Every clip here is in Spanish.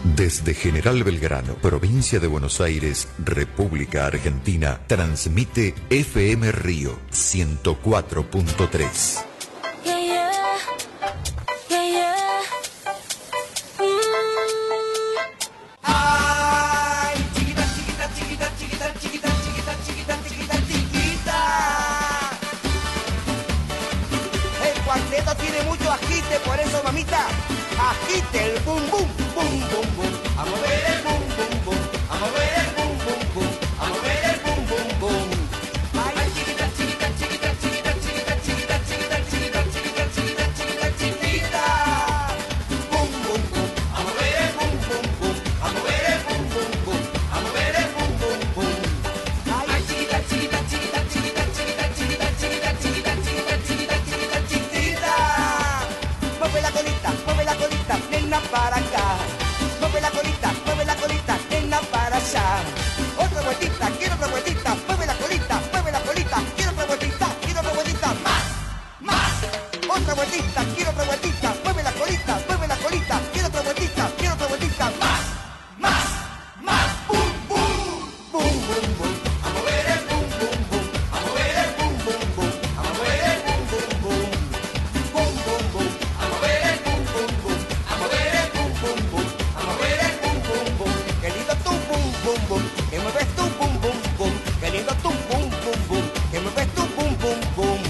Desde General Belgrano, provincia de Buenos Aires, República Argentina, transmite FM Río 104.3. Tiene mucho agite, por eso mamita, agite el bum bum, bum bum bum, a mover el bum bum bum, a mover el bum bum bum, a mover el bum bum bum. Ay, chiquita, chiquita, chiquita, chiquita, chiquita, chiquita, chiquita, chiquita, chiquita, chiquita, chiquita, chiquita. Bum bum bum, a mover el bum bum bum, a mover el bum bum bum, a mover el bum bum bum. Ay, chiquita, chiquita, chiquita, chiquita, chiquita, chiquita, chiquita, chiquita, chiquita, chiquita, chiquita, chiquita. Mueve la colita, nena para acá. Mueve la colita, nena para allá. Otra vueltita, quiero otra vueltita. Mueve la colita, quiero otra vueltita, más, más. Otra vueltita, quiero otra vueltita. Mueve la colita, quiero otra vueltita, más, más, más. Bum, bum, bum, bum, bum. A mover el bum, bum, bum. A mover el bum, bum, bum. A mover el bum, bum, bum. Bum, bum, bum. A mover el bum, bum, bum. A mover el bum, bum, bum. A mover el bum, bum, bum. Qué lindo tu bum, bum, bum. Que mueves tu bum, bum, bum. Qué lindo tu bum, bum, bum. Que mueves tu bum, bum, bum.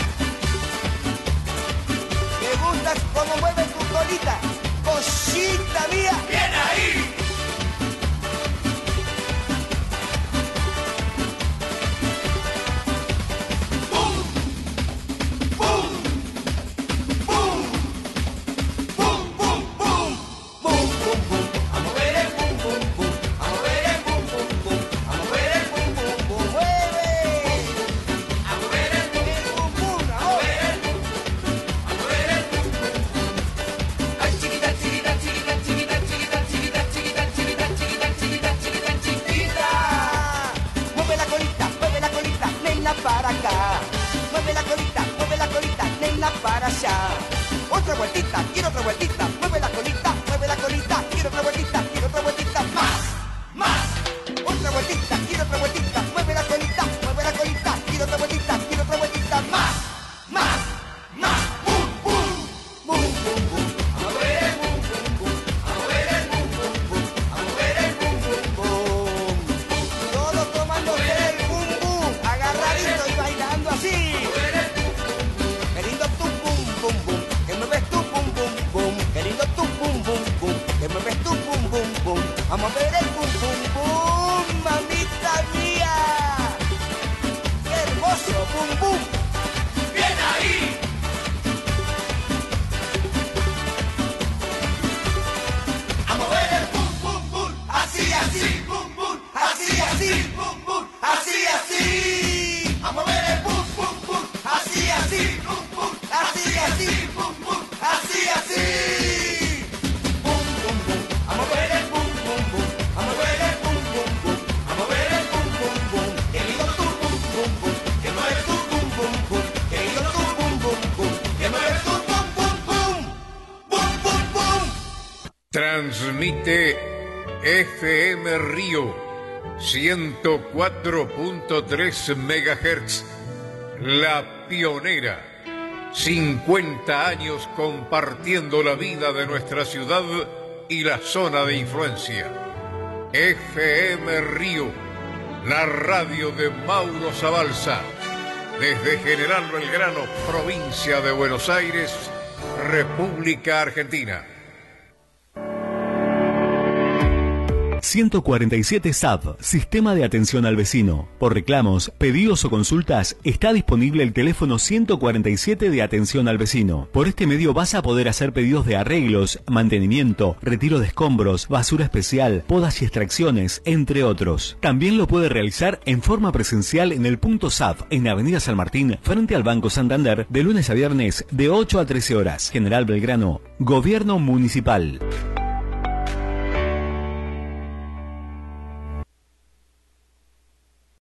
¿Te gusta cómo mueves tu colita? Cosita mía. ¡Bien ahí! Para acá, mueve la colita, nena para allá. Otra vueltita, quiero otra vueltita. Mueve la colita, quiero otra vueltita, más, más. Otra vueltita, quiero otra vueltita. Mueve la colita, quiero otra vueltita, más, más, más. Bum, bum, bum, bum, bum. A mover el bum, bum, bum. A mover el bum, bum, bum. A mover el bum, bum, bum. Todos tomándose el bum, bum. Agarradito y bailando así. Qué lindo tu bum, bum, bum. Que mueves tu bum, bum, bum. Qué lindo tu bum, bum, bum. Que mueves tu bum, bum, bum. A mover el bum, bum, bum. Mamita mía. Qué hermoso bum, bum. Bien ahí. A mover el bum, bum, bum. Así, así. Bum, bum. Así, así. Bum, bum. Así, así. A mover el bum, bum, bum. Así, así. Bum, bum. Así, así. Bum, bum. Así, así. Bum, bum, bum. A mover el bum, bum, bum. A mover el bum, bum, bum. A mover el bum, bum, bum. Que lindo tu bum, bum, bum. Que mueves tu bum, bum, bum. Que lindo tu bum, bum, bum. Que mueves tu bum, bum, bum. Bum, bum, bum. Transmite FM Río 104.3 MHz, La Pionera. 50 años compartiendo la vida de nuestra ciudad y la zona de influencia. FM Río, la radio de Mauro Zabalza. Desde General Belgrano, provincia de Buenos Aires, República Argentina. 147 SAV, Sistema de Atención al Vecino. Por reclamos, pedidos o consultas, está disponible el teléfono 147 de Atención al Vecino. Por este medio vas a poder hacer pedidos de arreglos, mantenimiento, retiro de escombros, basura especial, podas y extracciones, entre otros. También lo puede realizar en forma presencial en el punto SAV, en Avenida San Martín, frente al Banco Santander, de lunes a viernes, de 8 a 13 horas. General Belgrano, Gobierno Municipal.